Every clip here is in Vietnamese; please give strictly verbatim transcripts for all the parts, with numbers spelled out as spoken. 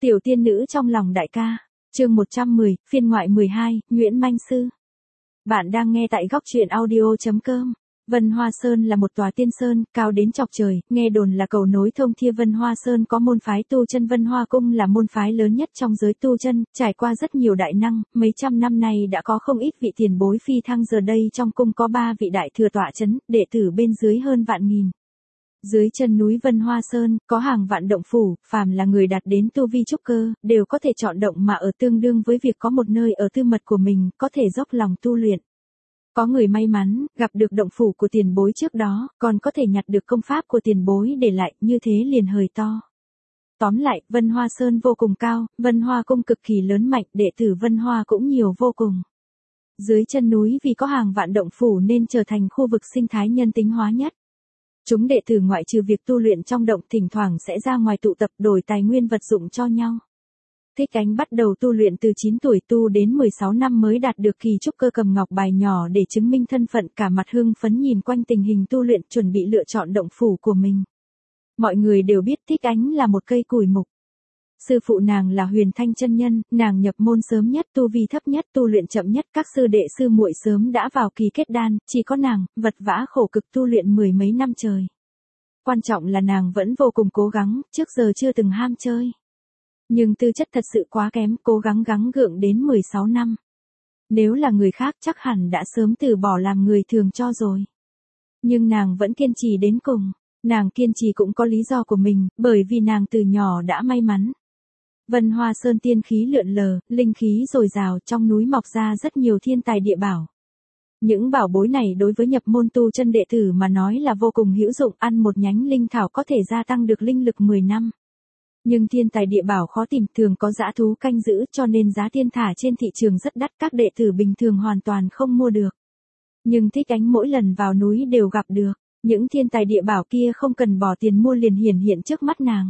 Tiểu tiên nữ trong lòng đại ca, chương một trăm mười, phiên ngoại mười hai, Nguyễn Manh Sư. Bạn đang nghe tại góc truyện audio.com. Vân Hoa Sơn là một tòa tiên sơn, cao đến chọc trời, nghe đồn là cầu nối thông thiên. Vân Hoa Sơn có môn phái tu chân Vân Hoa Cung là môn phái lớn nhất trong giới tu chân, trải qua rất nhiều đại năng, mấy trăm năm nay đã có không ít vị tiền bối phi thăng. Giờ đây trong cung có ba vị đại thừa tọa chấn, đệ tử bên dưới hơn vạn nghìn. Dưới chân núi Vân Hoa Sơn, có hàng vạn động phủ, phàm là người đạt đến tu vi trúc cơ, đều có thể chọn động mà ở, tương đương với việc có một nơi ở tư mật của mình, có thể dốc lòng tu luyện. Có người may mắn, gặp được động phủ của tiền bối trước đó, còn có thể nhặt được công pháp của tiền bối để lại, như thế liền hời to. Tóm lại, Vân Hoa Sơn vô cùng cao, Vân Hoa Cung cực kỳ lớn mạnh, đệ tử Vân Hoa cũng nhiều vô cùng. Dưới chân núi vì có hàng vạn động phủ nên trở thành khu vực sinh thái nhân tính hóa nhất. Chúng đệ tử ngoại trừ việc tu luyện trong động, thỉnh thoảng sẽ ra ngoài tụ tập đổi tài nguyên vật dụng cho nhau. Thích Ánh bắt đầu tu luyện từ chín tuổi, tu đến mười sáu năm mới đạt được kỳ trúc cơ, cầm ngọc bài nhỏ để chứng minh thân phận, cả mặt hưng phấn nhìn quanh tình hình tu luyện, chuẩn bị lựa chọn động phủ của mình. Mọi người đều biết Thích Ánh là một cây củi mục. Sư phụ nàng là Huyền Thanh chân nhân, nàng nhập môn sớm nhất, tu vi thấp nhất, tu luyện chậm nhất, các sư đệ sư muội sớm đã vào kỳ kết đan, chỉ có nàng vật vã khổ cực tu luyện mười mấy năm trời. Quan trọng là nàng vẫn vô cùng cố gắng, trước giờ chưa từng ham chơi. Nhưng tư chất thật sự quá kém, cố gắng gắng gượng đến mười sáu năm. Nếu là người khác chắc hẳn đã sớm từ bỏ làm người thường cho rồi. Nhưng nàng vẫn kiên trì đến cùng. Nàng kiên trì cũng có lý do của mình, bởi vì nàng từ nhỏ đã may mắn. Vân Hoa Sơn tiên khí lượn lờ, linh khí dồi dào, trong núi mọc ra rất nhiều thiên tài địa bảo. Những bảo bối này đối với nhập môn tu chân đệ tử mà nói là vô cùng hữu dụng, ăn một nhánh linh thảo có thể gia tăng được linh lực mười năm. Nhưng thiên tài địa bảo khó tìm, thường có dã thú canh giữ, cho nên giá thiên thả trên thị trường rất đắt, các đệ tử bình thường hoàn toàn không mua được. Nhưng Thích Ánh mỗi lần vào núi đều gặp được, những thiên tài địa bảo kia không cần bỏ tiền mua liền hiển hiện trước mắt nàng.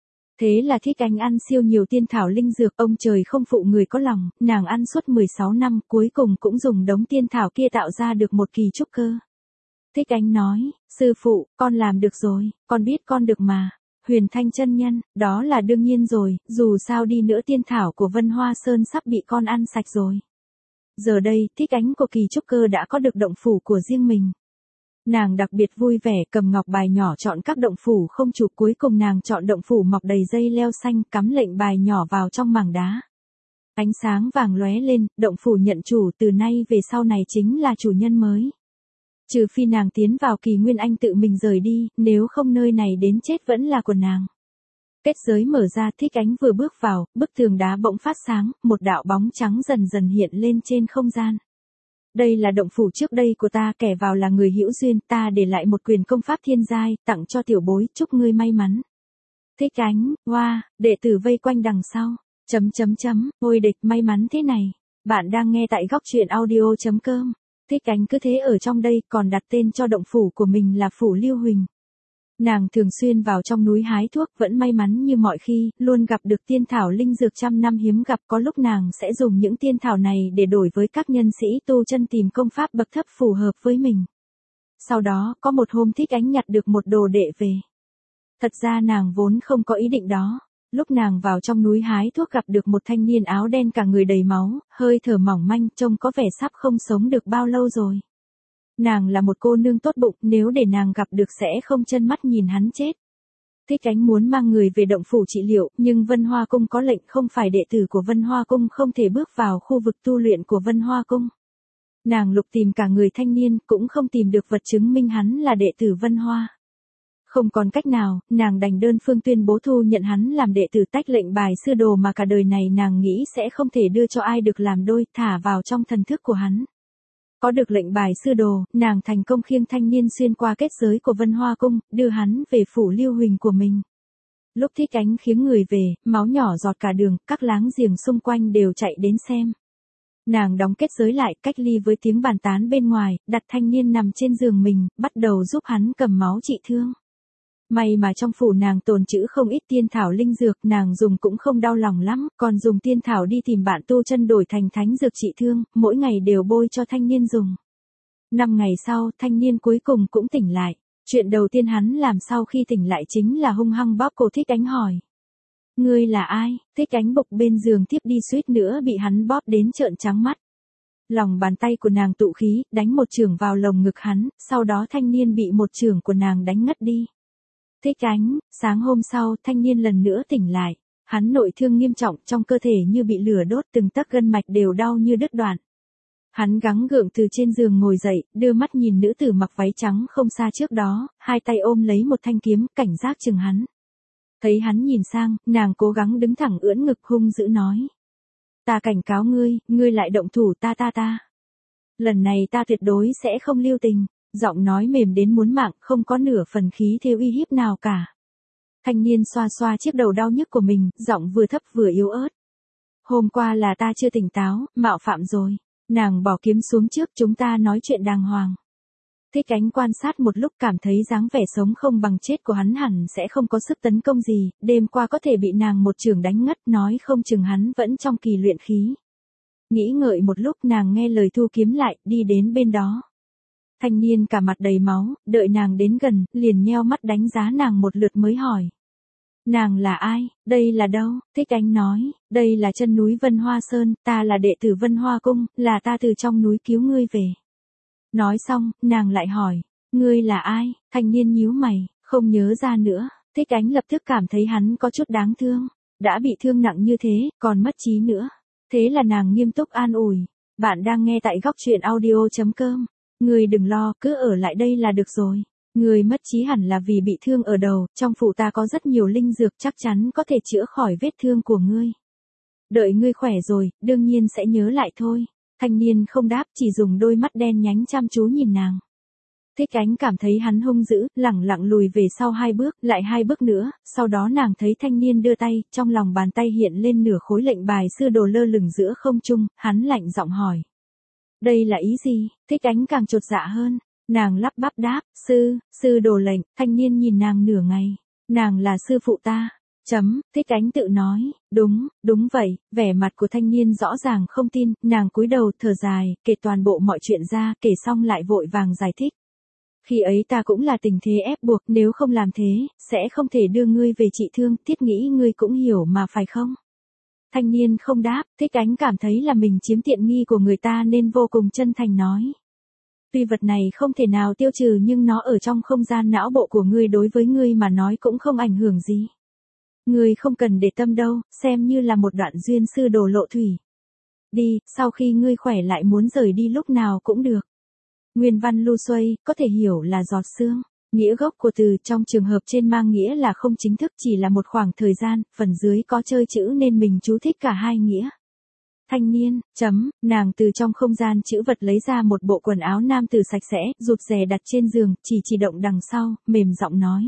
Thế là Thích Ánh ăn siêu nhiều tiên thảo linh dược, ông trời không phụ người có lòng, nàng ăn suốt mười sáu năm, cuối cùng cũng dùng đống tiên thảo kia tạo ra được một kỳ trúc cơ. Thích Ánh nói, sư phụ, con làm được rồi, con biết con được mà. Huyền Thanh chân nhân, đó là đương nhiên rồi, dù sao đi nữa tiên thảo của Vân Hoa Sơn sắp bị con ăn sạch rồi. Giờ đây, Thích Ánh của kỳ trúc cơ đã có được động phủ của riêng mình. Nàng đặc biệt vui vẻ, cầm ngọc bài nhỏ chọn các động phủ không chủ, cuối cùng nàng chọn động phủ mọc đầy dây leo xanh, cắm lệnh bài nhỏ vào trong mảng đá. Ánh sáng vàng lóe lên, động phủ nhận chủ, từ nay về sau này chính là chủ nhân mới. Trừ phi nàng tiến vào kỳ nguyên anh tự mình rời đi, nếu không nơi này đến chết vẫn là của nàng. Kết giới mở ra, Thích Ánh vừa bước vào, bức tường đá bỗng phát sáng, một đạo bóng trắng dần dần hiện lên trên không gian. Đây là động phủ trước đây của ta, kẻ vào là người hữu duyên, ta để lại một quyền công pháp thiên giai, tặng cho tiểu bối, chúc ngươi may mắn. Thích Ánh, hoa, wow, đệ tử vây quanh đằng sau, chấm chấm chấm, ôi địch, may mắn thế này. Bạn đang nghe tại góc truyện audio.com. Thích Ánh cứ thế ở trong đây, còn đặt tên cho động phủ của mình là Phủ Lưu Huỳnh. Nàng thường xuyên vào trong núi hái thuốc, vẫn may mắn như mọi khi, luôn gặp được tiên thảo linh dược trăm năm hiếm gặp, có lúc nàng sẽ dùng những tiên thảo này để đổi với các nhân sĩ tu chân tìm công pháp bậc thấp phù hợp với mình. Sau đó, có một hôm Thích Ánh nhặt được một đồ đệ về. Thật ra nàng vốn không có ý định đó. Lúc nàng vào trong núi hái thuốc gặp được một thanh niên áo đen cả người đầy máu, hơi thở mỏng manh, trông có vẻ sắp không sống được bao lâu rồi. Nàng là một cô nương tốt bụng, nếu để nàng gặp được sẽ không chân mắt nhìn hắn chết. Thích Ánh muốn mang người về động phủ trị liệu, nhưng Vân Hoa Cung có lệnh không phải đệ tử của Vân Hoa Cung không thể bước vào khu vực tu luyện của Vân Hoa Cung. Nàng lục tìm cả người thanh niên, cũng không tìm được vật chứng minh hắn là đệ tử Vân Hoa. Không còn cách nào, nàng đành đơn phương tuyên bố thu nhận hắn làm đệ tử, tách lệnh bài sư đồ mà cả đời này nàng nghĩ sẽ không thể đưa cho ai được làm đôi, thả vào trong thần thức của hắn. Có được lệnh bài sư đồ, nàng thành công khiêng thanh niên xuyên qua kết giới của Vân Hoa Cung, đưa hắn về Phủ Lưu Huỳnh của mình. Lúc Thích Ánh khiêng người về, máu nhỏ giọt cả đường, các láng giềng xung quanh đều chạy đến xem. Nàng đóng kết giới lại, cách ly với tiếng bàn tán bên ngoài, đặt thanh niên nằm trên giường mình, bắt đầu giúp hắn cầm máu trị thương. May mà trong phủ nàng tồn trữ không ít tiên thảo linh dược, nàng dùng cũng không đau lòng lắm, còn dùng tiên thảo đi tìm bạn tu chân đổi thành thánh dược trị thương, mỗi ngày đều bôi cho thanh niên dùng. Năm ngày sau, thanh niên cuối cùng cũng tỉnh lại. Chuyện đầu tiên hắn làm sau khi tỉnh lại chính là hung hăng bóp cổ Thích Ánh hỏi. Ngươi là ai? Thích Ánh bục bên giường tiếp đi suýt nữa bị hắn bóp đến trợn trắng mắt. Lòng bàn tay của nàng tụ khí, đánh một chưởng vào lồng ngực hắn, sau đó thanh niên bị một chưởng của nàng đánh ngất đi. Thích Ánh, sáng hôm sau, thanh niên lần nữa tỉnh lại. Hắn nội thương nghiêm trọng, trong cơ thể như bị lửa đốt, từng tấc gân mạch đều đau như đứt đoạn. Hắn gắng gượng từ trên giường ngồi dậy, đưa mắt nhìn nữ tử mặc váy trắng không xa trước đó, hai tay ôm lấy một thanh kiếm, cảnh giác chừng hắn. Thấy hắn nhìn sang, nàng cố gắng đứng thẳng ưỡn ngực hung dữ nói. Ta cảnh cáo ngươi, ngươi lại động thủ ta ta ta. Lần này ta tuyệt đối sẽ không lưu tình, giọng nói mềm đến muốn mạng, không có nửa phần khí thêu uy hiếp nào cả. Thanh niên xoa xoa chiếc đầu đau nhức của mình, giọng vừa thấp vừa yếu ớt. Hôm qua là ta chưa tỉnh táo, mạo phạm rồi. Nàng bỏ kiếm xuống trước, chúng ta nói chuyện đàng hoàng. Thích Ánh quan sát một lúc cảm thấy dáng vẻ sống không bằng chết của hắn hẳn sẽ không có sức tấn công gì, đêm qua có thể bị nàng một chưởng đánh ngất, nói không chừng hắn vẫn trong kỳ luyện khí. Nghĩ ngợi một lúc nàng nghe lời thu kiếm lại, đi đến bên đó. Thanh niên cả mặt đầy máu, đợi nàng đến gần, liền nheo mắt đánh giá nàng một lượt mới hỏi. Nàng là ai, đây là đâu? Thích Ánh nói, đây là chân núi Vân Hoa Sơn, ta là đệ tử Vân Hoa Cung, là ta từ trong núi cứu ngươi về. Nói xong, nàng lại hỏi, ngươi là ai? Thanh niên nhíu mày, không nhớ ra nữa. Thích Ánh lập tức cảm thấy hắn có chút đáng thương, đã bị thương nặng như thế, còn mất trí nữa. Thế là nàng nghiêm túc an ủi, bạn đang nghe tại góc truyện audio chấm com, ngươi đừng lo, cứ ở lại đây là được rồi. Người mất trí hẳn là vì bị thương ở đầu, trong phủ ta có rất nhiều linh dược chắc chắn có thể chữa khỏi vết thương của ngươi. Đợi ngươi khỏe rồi, đương nhiên sẽ nhớ lại thôi. Thanh niên không đáp, chỉ dùng đôi mắt đen nhánh chăm chú nhìn nàng. Thích Ánh cảm thấy hắn hung dữ, lẳng lặng lùi về sau hai bước, lại hai bước nữa, sau đó nàng thấy thanh niên đưa tay, trong lòng bàn tay hiện lên nửa khối lệnh bài sư đồ lơ lửng giữa không trung, hắn lạnh giọng hỏi. Đây là ý gì? Thích Ánh càng chột dạ hơn. Nàng lắp bắp đáp, sư, sư đồ lệnh, thanh niên nhìn nàng nửa ngày. Nàng là sư phụ ta. Chấm, Thích Ánh tự nói, đúng, đúng vậy, vẻ mặt của thanh niên rõ ràng không tin, nàng cúi đầu thở dài, kể toàn bộ mọi chuyện ra, kể xong lại vội vàng giải thích. Khi ấy ta cũng là tình thế ép buộc, nếu không làm thế, sẽ không thể đưa ngươi về trị thương, thiết nghĩ ngươi cũng hiểu mà phải không? Thanh niên không đáp, Thích Ánh cảm thấy là mình chiếm tiện nghi của người ta nên vô cùng chân thành nói. Tuy vật này không thể nào tiêu trừ nhưng nó ở trong không gian não bộ của ngươi đối với ngươi mà nói cũng không ảnh hưởng gì. Ngươi không cần để tâm đâu, xem như là một đoạn duyên sư đồ lộ thủy. Đi, sau khi ngươi khỏe lại muốn rời đi lúc nào cũng được. Nguyên văn lu xuây, có thể hiểu là giọt sương. Nghĩa gốc của từ trong trường hợp trên mang nghĩa là không chính thức chỉ là một khoảng thời gian, phần dưới có chơi chữ nên mình chú thích cả hai nghĩa. Thanh niên, chấm, nàng từ trong không gian chữ vật lấy ra một bộ quần áo nam tử sạch sẽ, rụt rè đặt trên giường, chỉ chỉ động đằng sau, mềm giọng nói.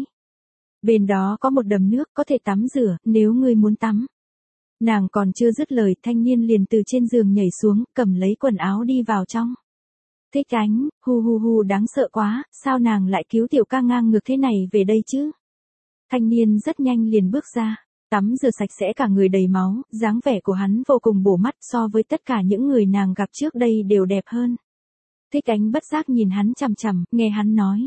Bên đó có một đầm nước, có thể tắm rửa, nếu ngươi muốn tắm. Nàng còn chưa dứt lời, thanh niên liền từ trên giường nhảy xuống, cầm lấy quần áo đi vào trong. Thích Ánh, hu hu hu đáng sợ quá, sao nàng lại cứu tiểu ca ngang ngược thế này về đây chứ? Thanh niên rất nhanh liền bước ra. Tắm rửa sạch sẽ cả người đầy máu, dáng vẻ của hắn vô cùng bổ mắt so với tất cả những người nàng gặp trước đây đều đẹp hơn. Thích Ánh bất giác nhìn hắn chằm chằm, nghe hắn nói.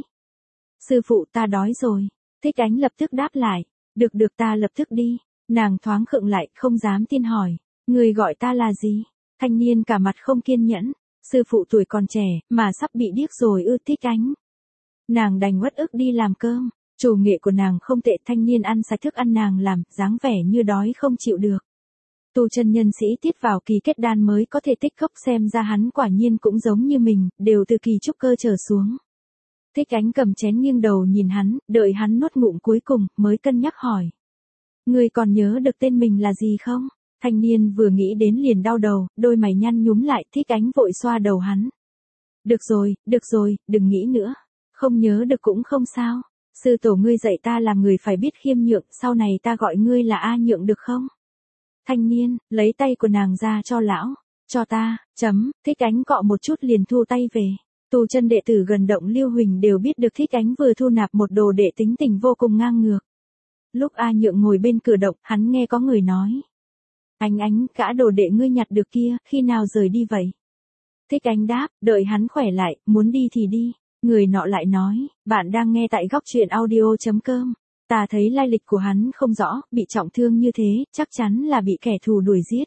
Sư phụ ta đói rồi. Thích Ánh lập tức đáp lại. Được được ta lập tức đi. Nàng thoáng khựng lại, không dám tin hỏi. Người gọi ta là gì? Thanh niên cả mặt không kiên nhẫn. Sư phụ tuổi còn trẻ, mà sắp bị điếc rồi ư? Thích Ánh. Nàng đành uất ức đi làm cơm. Chủ nghệ của nàng không tệ, thanh niên ăn sạch thức ăn nàng làm, dáng vẻ như đói không chịu được. Tu chân nhân sĩ tiết vào kỳ kết đan mới có thể tích gốc, xem ra hắn quả nhiên cũng giống như mình, đều từ kỳ trúc cơ trở xuống. Thích Ánh cầm chén nghiêng đầu nhìn hắn, đợi hắn nuốt ngụm cuối cùng, mới cân nhắc hỏi. Ngươi còn nhớ được tên mình là gì không? Thanh niên vừa nghĩ đến liền đau đầu, đôi mày nhăn nhúm lại, Thích Ánh vội xoa đầu hắn. Được rồi, được rồi, đừng nghĩ nữa. Không nhớ được cũng không sao. Sư tổ ngươi dạy ta làm người phải biết khiêm nhượng, sau này ta gọi ngươi là A Nhượng được không? Thanh niên, lấy tay của nàng ra cho lão, cho ta, chấm, Thích Ánh cọ một chút liền thu tay về. Tu chân đệ tử gần động Lưu Huỳnh đều biết được Thích Ánh vừa thu nạp một đồ đệ tính tình vô cùng ngang ngược. Lúc A Nhượng ngồi bên cửa động, hắn nghe có người nói. Ánh Ánh, gã đồ đệ ngươi nhặt được kia, khi nào rời đi vậy? Thích Ánh đáp, đợi hắn khỏe lại, muốn đi thì đi. Người nọ lại nói, bạn đang nghe tại góc truyện audio chấm com. Ta thấy lai lịch của hắn không rõ, bị trọng thương như thế, chắc chắn là bị kẻ thù đuổi giết.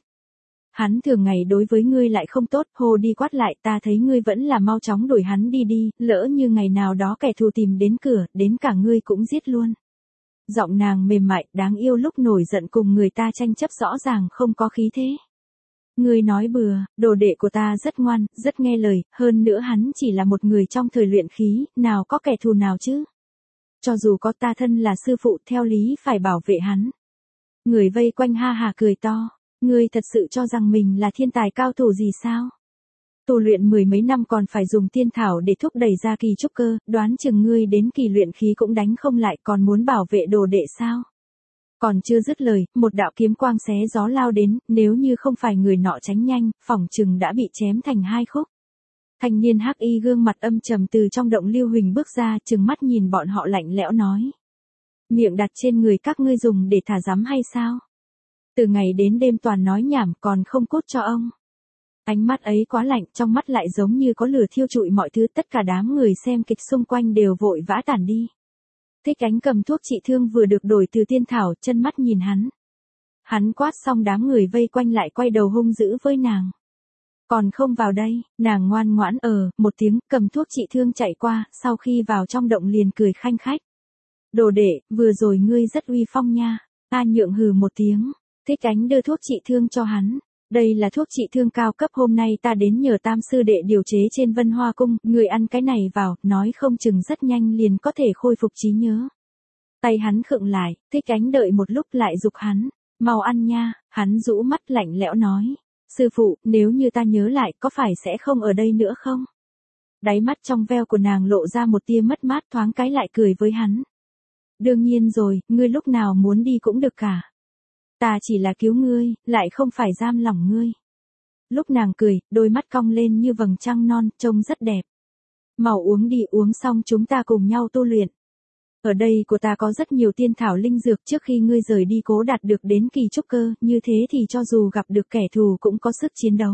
Hắn thường ngày đối với ngươi lại không tốt, Hồ đi quát lại, ta thấy ngươi vẫn là mau chóng đuổi hắn đi đi, lỡ như ngày nào đó kẻ thù tìm đến cửa, đến cả ngươi cũng giết luôn. Giọng nàng mềm mại, đáng yêu lúc nổi giận cùng người ta tranh chấp rõ ràng không có khí thế. Ngươi nói bừa, đồ đệ của ta rất ngoan, rất nghe lời, hơn nữa hắn chỉ là một người trong thời luyện khí, nào có kẻ thù nào chứ. Cho dù có ta thân là sư phụ theo lý phải bảo vệ hắn. Người vây quanh ha hà cười to, ngươi thật sự cho rằng mình là thiên tài cao thủ gì sao? Tu luyện mười mấy năm còn phải dùng tiên thảo để thúc đẩy ra kỳ trúc cơ, đoán chừng ngươi đến kỳ luyện khí cũng đánh không lại còn muốn bảo vệ đồ đệ sao? Còn chưa dứt lời, một đạo kiếm quang xé gió lao đến, nếu như không phải người nọ tránh nhanh, phỏng chừng đã bị chém thành hai khúc. Thanh niên hắc y gương mặt âm trầm từ trong động lưu huỳnh bước ra, trừng mắt nhìn bọn họ lạnh lẽo nói. Miệng đặt trên người các ngươi dùng để thả rắm hay sao? Từ ngày đến đêm toàn nói nhảm còn không cốt cho ông. Ánh mắt ấy quá lạnh, trong mắt lại giống như có lửa thiêu trụi mọi thứ, tất cả đám người xem kịch xung quanh đều vội vã tản đi. Thích Ánh cầm thuốc trị thương vừa được đổi từ tiên thảo, chân mắt nhìn hắn. Hắn quát xong đám người vây quanh lại quay đầu hung dữ với nàng. Còn không vào đây, nàng ngoan ngoãn ờ, một tiếng, cầm thuốc trị thương chạy qua, sau khi vào trong động liền cười khanh khách. Đồ đệ, vừa rồi ngươi rất uy phong nha. A Nhượng hừ một tiếng, Thích Ánh đưa thuốc trị thương cho hắn. Đây là thuốc trị thương cao cấp hôm nay ta đến nhờ Tam sư đệ điều chế trên Vân Hoa cung, người ăn cái này vào, nói không chừng rất nhanh liền có thể khôi phục trí nhớ. Tay hắn khựng lại, Thích Ánh đợi một lúc lại giục hắn, mau ăn nha, hắn rũ mắt lạnh lẽo nói, sư phụ, nếu như ta nhớ lại có phải sẽ không ở đây nữa không? Đáy mắt trong veo của nàng lộ ra một tia mất mát, thoáng cái lại cười với hắn. Đương nhiên rồi, ngươi lúc nào muốn đi cũng được cả. Ta chỉ là cứu ngươi, lại không phải giam lỏng ngươi. Lúc nàng cười, đôi mắt cong lên như vầng trăng non, trông rất đẹp. Mau uống đi, uống xong chúng ta cùng nhau tu luyện. Ở đây của ta có rất nhiều tiên thảo linh dược, trước khi ngươi rời đi cố đạt được đến kỳ trúc cơ, như thế thì cho dù gặp được kẻ thù cũng có sức chiến đấu.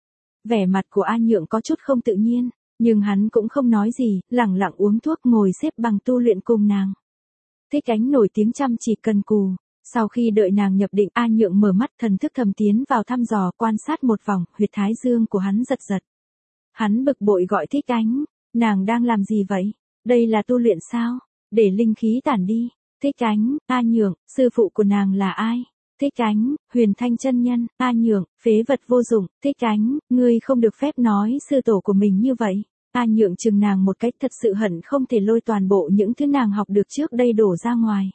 Vẻ mặt của A Nhượng có chút không tự nhiên, nhưng hắn cũng không nói gì, lẳng lặng uống thuốc ngồi xếp bằng tu luyện cùng nàng. Thích Ánh nổi tiếng chăm chỉ cần cù. Sau khi đợi nàng nhập định, A Nhượng mở mắt, thần thức thầm tiến vào thăm dò, quan sát một vòng, huyệt thái dương của hắn giật giật. Hắn bực bội gọi Thích Ánh, nàng đang làm gì vậy? Đây là tu luyện sao? Để linh khí tản đi. Thích Ánh, A Nhượng, sư phụ của nàng là ai? Thích Ánh, Huyền Thanh chân nhân. A Nhượng, phế vật vô dụng. Thích Ánh, ngươi không được phép nói sư tổ của mình như vậy. A Nhượng chừng nàng một cách, thật sự hận không thể lôi toàn bộ những thứ nàng học được trước đây đổ ra ngoài.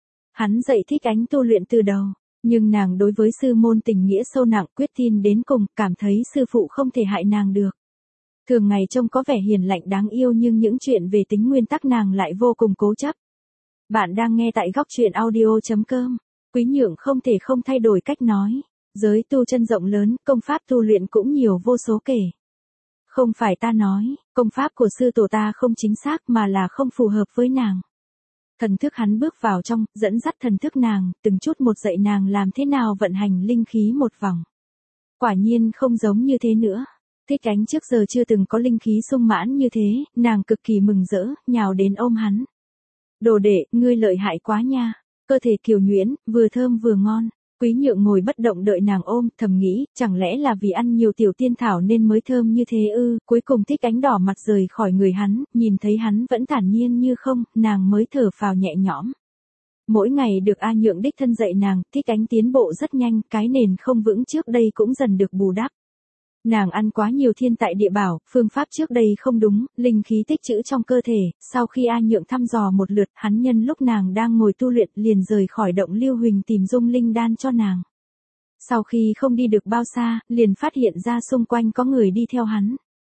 Hắn dạy Thích Ánh tu luyện từ đầu, nhưng nàng đối với sư môn tình nghĩa sâu nặng, quyết tin đến cùng, cảm thấy sư phụ không thể hại nàng được. Thường ngày trông có vẻ hiền lạnh đáng yêu nhưng những chuyện về tính nguyên tắc nàng lại vô cùng cố chấp. Bạn đang nghe tại góc truyện audio chấm com. Quý Nhượng không thể không thay đổi cách nói. Giới tu chân rộng lớn, công pháp tu luyện cũng nhiều vô số kể. Không phải ta nói, công pháp của sư tổ ta không chính xác mà là không phù hợp với nàng. Thần thức hắn bước vào trong, dẫn dắt thần thức nàng, từng chút một dạy nàng làm thế nào vận hành linh khí một vòng. Quả nhiên không giống như thế nữa. Thích Ánh trước giờ chưa từng có linh khí sung mãn như thế, nàng cực kỳ mừng rỡ, nhào đến ôm hắn. Đồ đệ, ngươi lợi hại quá nha, cơ thể kiều nhuyễn, vừa thơm vừa ngon. Quý Nhượng ngồi bất động đợi nàng ôm, thầm nghĩ, chẳng lẽ là vì ăn nhiều tiểu tiên thảo nên mới thơm như thế ư? Cuối cùng Thích Ánh đỏ mặt rời khỏi người hắn, nhìn thấy hắn vẫn thản nhiên như không, nàng mới thở phào nhẹ nhõm. Mỗi ngày được A Nhượng đích thân dạy nàng, Thích Ánh tiến bộ rất nhanh, cái nền không vững trước đây cũng dần được bù đắp. Nàng ăn quá nhiều thiên tại địa bảo, phương pháp trước đây không đúng, linh khí tích trữ trong cơ thể, sau khi A Nhượng thăm dò một lượt, hắn nhân lúc nàng đang ngồi tu luyện liền rời khỏi động lưu huỳnh tìm dung linh đan cho nàng. Sau khi không đi được bao xa, liền phát hiện ra xung quanh có người đi theo hắn.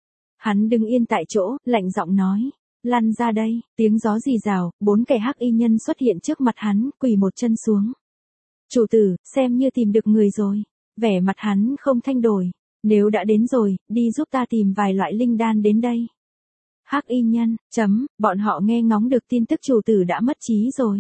Hắn đứng yên tại chỗ, lạnh giọng nói, lăn ra đây, tiếng gió rì rào, bốn kẻ hắc y nhân xuất hiện trước mặt hắn, quỳ một chân xuống. Chủ tử, xem như tìm được người rồi, vẻ mặt hắn không thay đổi. Nếu đã đến rồi, đi giúp ta tìm vài loại linh đan đến đây. Hắc y nhân, chấm, bọn họ nghe ngóng được tin tức chủ tử đã mất trí rồi.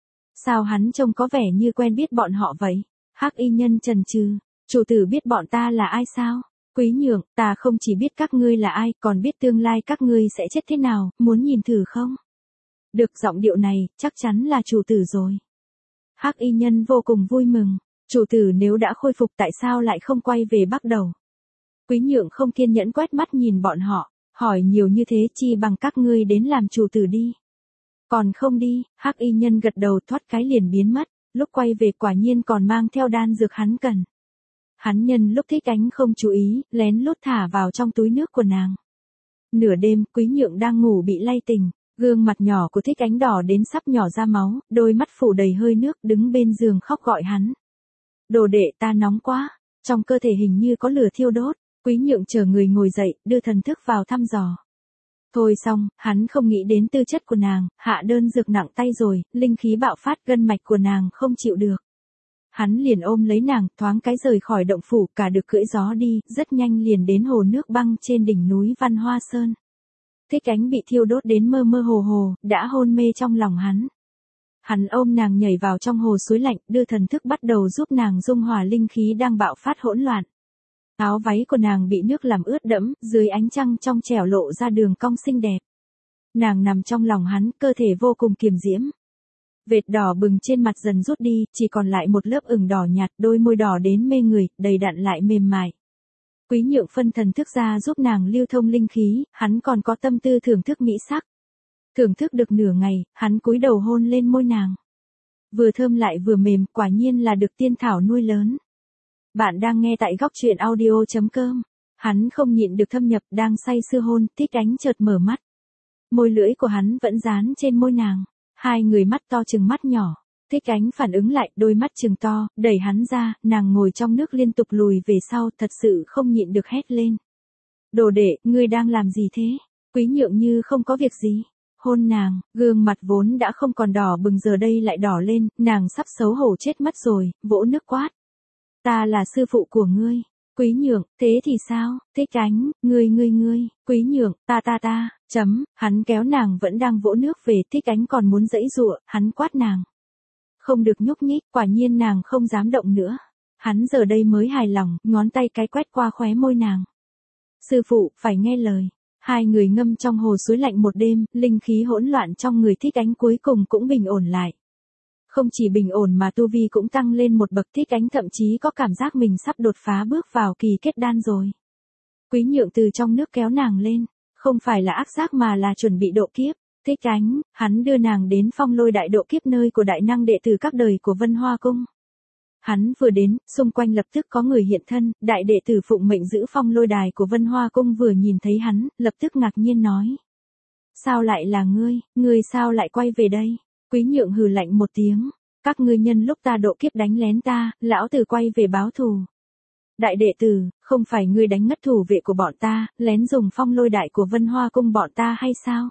Sao hắn trông có vẻ như quen biết bọn họ vậy? Hắc y nhân chần chừ, chủ tử biết bọn ta là ai sao? Quý Nhượng, ta không chỉ biết các ngươi là ai, còn biết tương lai các ngươi sẽ chết thế nào, muốn nhìn thử không? Được giọng điệu này, chắc chắn là chủ tử rồi. Hắc y nhân vô cùng vui mừng. Chủ tử nếu đã khôi phục tại sao lại không quay về bắt đầu? Quý nhượng không kiên nhẫn quét mắt nhìn bọn họ, hỏi nhiều như thế chi bằng các ngươi đến làm chủ tử đi. Còn không đi, Hắc y nhân gật đầu thoát cái liền biến mất, lúc quay về quả nhiên còn mang theo đan dược hắn cần. Hắn nhân lúc Thích Ánh không chú ý, lén lút thả vào trong túi nước của nàng. Nửa đêm, Quý nhượng đang ngủ bị lay tỉnh, gương mặt nhỏ của Thích Ánh đỏ đến sắp nhỏ ra máu, đôi mắt phủ đầy hơi nước đứng bên giường khóc gọi hắn. Đồ đệ ta nóng quá, trong cơ thể hình như có lửa thiêu đốt. Quý nhượng chờ người ngồi dậy, đưa thần thức vào thăm dò. Thôi xong, hắn không nghĩ đến tư chất của nàng, hạ đơn dược nặng tay rồi, linh khí bạo phát gân mạch của nàng không chịu được. Hắn liền ôm lấy nàng, thoáng cái rời khỏi động phủ, cả được cưỡi gió đi, rất nhanh liền đến hồ nước băng trên đỉnh núi Văn Hoa Sơn. Thích Ánh bị thiêu đốt đến mơ mơ hồ hồ, đã hôn mê trong lòng hắn. Hắn ôm nàng nhảy vào trong hồ suối lạnh, đưa thần thức bắt đầu giúp nàng dung hòa linh khí đang bạo phát hỗn loạn. Áo váy của nàng bị nước làm ướt đẫm, dưới ánh trăng trong trẻo lộ ra đường cong xinh đẹp. Nàng nằm trong lòng hắn, cơ thể vô cùng kiềm diễm. Vệt đỏ bừng trên mặt dần rút đi, chỉ còn lại một lớp ửng đỏ nhạt, đôi môi đỏ đến mê người, đầy đặn lại mềm mại. Quý nhượng phân thần thức ra giúp nàng lưu thông linh khí, hắn còn có tâm tư thưởng thức mỹ sắc. Thưởng thức được nửa ngày, hắn cúi đầu hôn lên môi nàng. Vừa thơm lại vừa mềm, quả nhiên là được tiên thảo nuôi lớn. Bạn đang nghe tại góc truyện audio chấm com. Hắn không nhịn được thâm nhập, đang say sưa hôn, Thích Ánh chợt mở mắt. Môi lưỡi của hắn vẫn dán trên môi nàng. Hai người mắt to chừng mắt nhỏ. Thích Ánh phản ứng lại, đôi mắt chừng to, đẩy hắn ra, nàng ngồi trong nước liên tục lùi về sau, thật sự không nhịn được hét lên. Đồ đệ, ngươi đang làm gì thế? Quý nhượng như không có việc gì. Hôn nàng, gương mặt vốn đã không còn đỏ bừng giờ đây lại đỏ lên, nàng sắp xấu hổ chết mất rồi, vỗ nước quát. Ta là sư phụ của ngươi. Quý nhượng, thế thì sao? Thích Ánh, ngươi ngươi ngươi, Quý nhượng, ta ta ta, chấm, hắn kéo nàng vẫn đang vỗ nước về, Thích Ánh còn muốn giãy giụa, hắn quát nàng. Không được nhúc nhích, quả nhiên nàng không dám động nữa. Hắn giờ đây mới hài lòng, ngón tay cái quét qua khóe môi nàng. Sư phụ, phải nghe lời. Hai người ngâm trong hồ suối lạnh một đêm, linh khí hỗn loạn trong người Thích Ánh cuối cùng cũng bình ổn lại. Không chỉ bình ổn mà tu vi cũng tăng lên một bậc, Thích Ánh thậm chí có cảm giác mình sắp đột phá bước vào kỳ kết đan rồi. Quý nhượng từ trong nước kéo nàng lên, không phải là ác giác mà là chuẩn bị độ kiếp. Thích Ánh, hắn đưa nàng đến Phong Lôi Đại độ kiếp nơi của đại năng đệ tử các đời của Vân Hoa Cung. Hắn vừa đến, xung quanh lập tức có người hiện thân, đại đệ tử phụng mệnh giữ Phong Lôi Đài của Vân Hoa Cung vừa nhìn thấy hắn, lập tức ngạc nhiên nói. Sao lại là ngươi, ngươi sao lại quay về đây? Quý nhượng hừ lạnh một tiếng, các ngươi nhân lúc ta độ kiếp đánh lén ta, lão tử quay về báo thù. Đại đệ tử, không phải ngươi đánh ngất thủ vệ của bọn ta, lén dùng Phong Lôi Đại của Vân Hoa Cung bọn ta hay sao?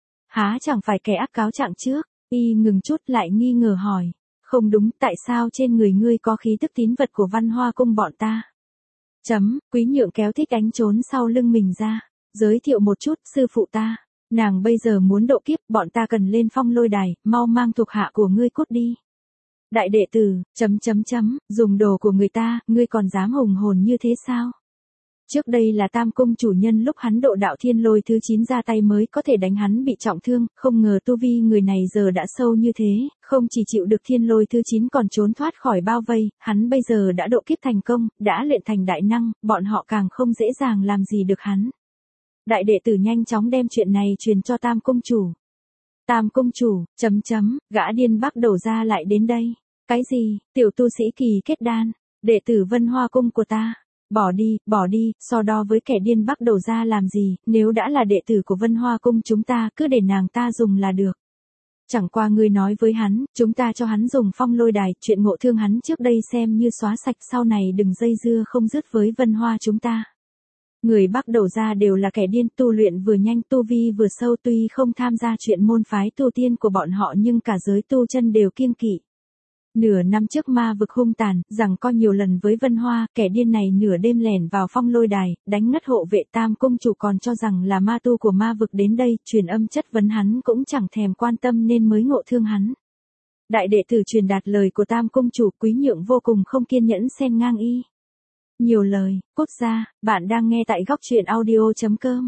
Há chẳng phải kẻ ác cáo trạng trước? Y ngừng chút lại nghi ngờ hỏi. Không đúng, tại sao trên người ngươi có khí tức tín vật của Văn Hoa Cung bọn ta? Chấm, Quý nhượng kéo Thích Ánh trốn sau lưng mình ra. Giới thiệu một chút, sư phụ ta. Nàng bây giờ muốn độ kiếp, bọn ta cần lên Phong Lôi Đài, mau mang thuộc hạ của ngươi cút đi. Đại đệ tử, chấm chấm chấm, dùng đồ của người ta, ngươi còn dám hùng hồn như thế sao? Trước đây là Tam Cung chủ nhân lúc hắn độ đạo thiên lôi thứ chín ra tay mới có thể đánh hắn bị trọng thương, không ngờ tu vi người này giờ đã sâu như thế, không chỉ chịu được thiên lôi thứ chín còn trốn thoát khỏi bao vây, hắn bây giờ đã độ kiếp thành công, đã luyện thành đại năng, bọn họ càng không dễ dàng làm gì được hắn. Đại đệ tử nhanh chóng đem chuyện này truyền cho Tam Cung chủ. Tam Cung chủ, chấm chấm, gã điên Bắc Đầu ra lại đến đây. Cái gì, tiểu tu sĩ kỳ kết đan, đệ tử Vân Hoa Cung của ta. Bỏ đi, bỏ đi, so đo với kẻ điên Bắc Đầu ra làm gì, nếu đã là đệ tử của Vân Hoa Cung chúng ta cứ để nàng ta dùng là được. Chẳng qua ngươi nói với hắn, chúng ta cho hắn dùng Phong Lôi Đài, chuyện ngộ thương hắn trước đây xem như xóa sạch, sau này đừng dây dưa không dứt với Vân Hoa chúng ta. Người Bắc Đầu ra đều là kẻ điên, tu luyện vừa nhanh tu vi vừa sâu, tuy không tham gia chuyện môn phái tu tiên của bọn họ nhưng cả giới tu chân đều kiêng kỵ. Nửa năm trước ma vực hung tàn, rằng có nhiều lần với Vân Hoa, kẻ điên này nửa đêm lẻn vào Phong Lôi Đài, đánh ngất hộ vệ Tam Cung chủ còn cho rằng là ma tu của ma vực đến đây, truyền âm chất vấn hắn cũng chẳng thèm quan tâm nên mới ngộ thương hắn. Đại đệ tử truyền đạt lời của Tam Cung chủ, Quý nhượng vô cùng không kiên nhẫn xen ngang y. Nhiều lời, cút ra, bạn đang nghe tại góc truyện audio chấm com.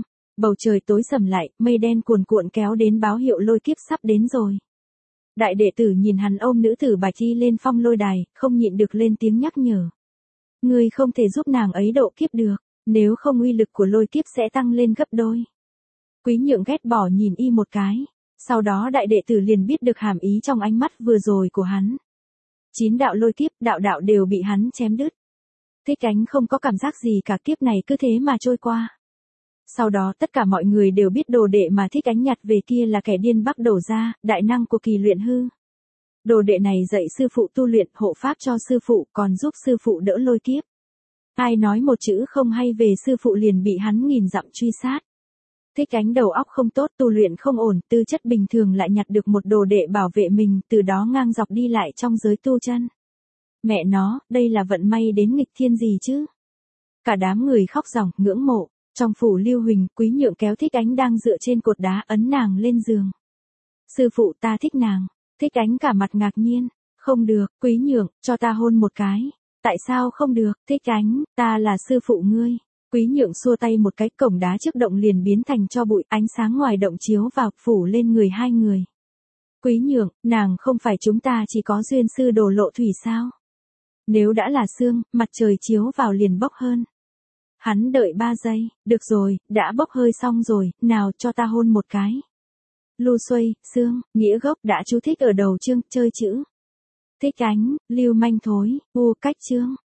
Bầu trời tối sầm lại, mây đen cuồn cuộn kéo đến báo hiệu lôi kiếp sắp đến rồi. Đại đệ tử nhìn hắn ôm nữ tử bạch y lên phong lôi đài, không nhịn được lên tiếng nhắc nhở. Ngươi không thể giúp nàng ấy độ kiếp được, nếu không uy lực của lôi kiếp sẽ tăng lên gấp đôi. Quý Nhượng ghét bỏ nhìn y một cái, sau đó đại đệ tử liền biết được hàm ý trong ánh mắt vừa rồi của hắn. Chín đạo lôi kiếp, đạo đạo đều bị hắn chém đứt. Thích Ánh không có cảm giác gì cả, kiếp này cứ thế mà trôi qua. Sau đó tất cả mọi người đều biết đồ đệ mà Thích Ánh nhặt về kia là kẻ điên Bắc Đổ Gia, đại năng của kỳ luyện hư. Đồ đệ này dạy sư phụ tu luyện, hộ pháp cho sư phụ, còn giúp sư phụ đỡ lôi kiếp. Ai nói một chữ không hay về sư phụ liền bị hắn nghìn dặm truy sát. Thích Ánh đầu óc không tốt, tu luyện không ổn, tư chất bình thường lại nhặt được một đồ đệ bảo vệ mình, từ đó ngang dọc đi lại trong giới tu chân. Mẹ nó, đây là vận may đến nghịch thiên gì chứ? Cả đám người khóc ròng, ngưỡng mộ. Trong phủ Lưu Huỳnh, Quý Nhượng kéo Thích Ánh đang dựa trên cột đá, ấn nàng lên giường. Sư phụ, ta thích nàng. Thích Ánh cả mặt ngạc nhiên. Không được, Quý Nhượng, cho ta hôn một cái. Tại sao không được? Thích Ánh, ta là sư phụ ngươi. Quý Nhượng xua tay một cái, cổng đá trước động liền biến thành tro bụi, ánh sáng ngoài động chiếu vào, phủ lên người hai người. Quý Nhượng, nàng không phải chúng ta chỉ có duyên sư đồ lộ thủy sao? Nếu đã là sương, mặt trời chiếu vào liền bốc hơn. Hắn đợi ba giây, được rồi, đã bốc hơi xong rồi, nào cho ta hôn một cái. Lu Xuây, Sương, nghĩa gốc đã chú thích ở đầu chương, chơi chữ. Thích Ánh, lưu manh thối, u cách chương.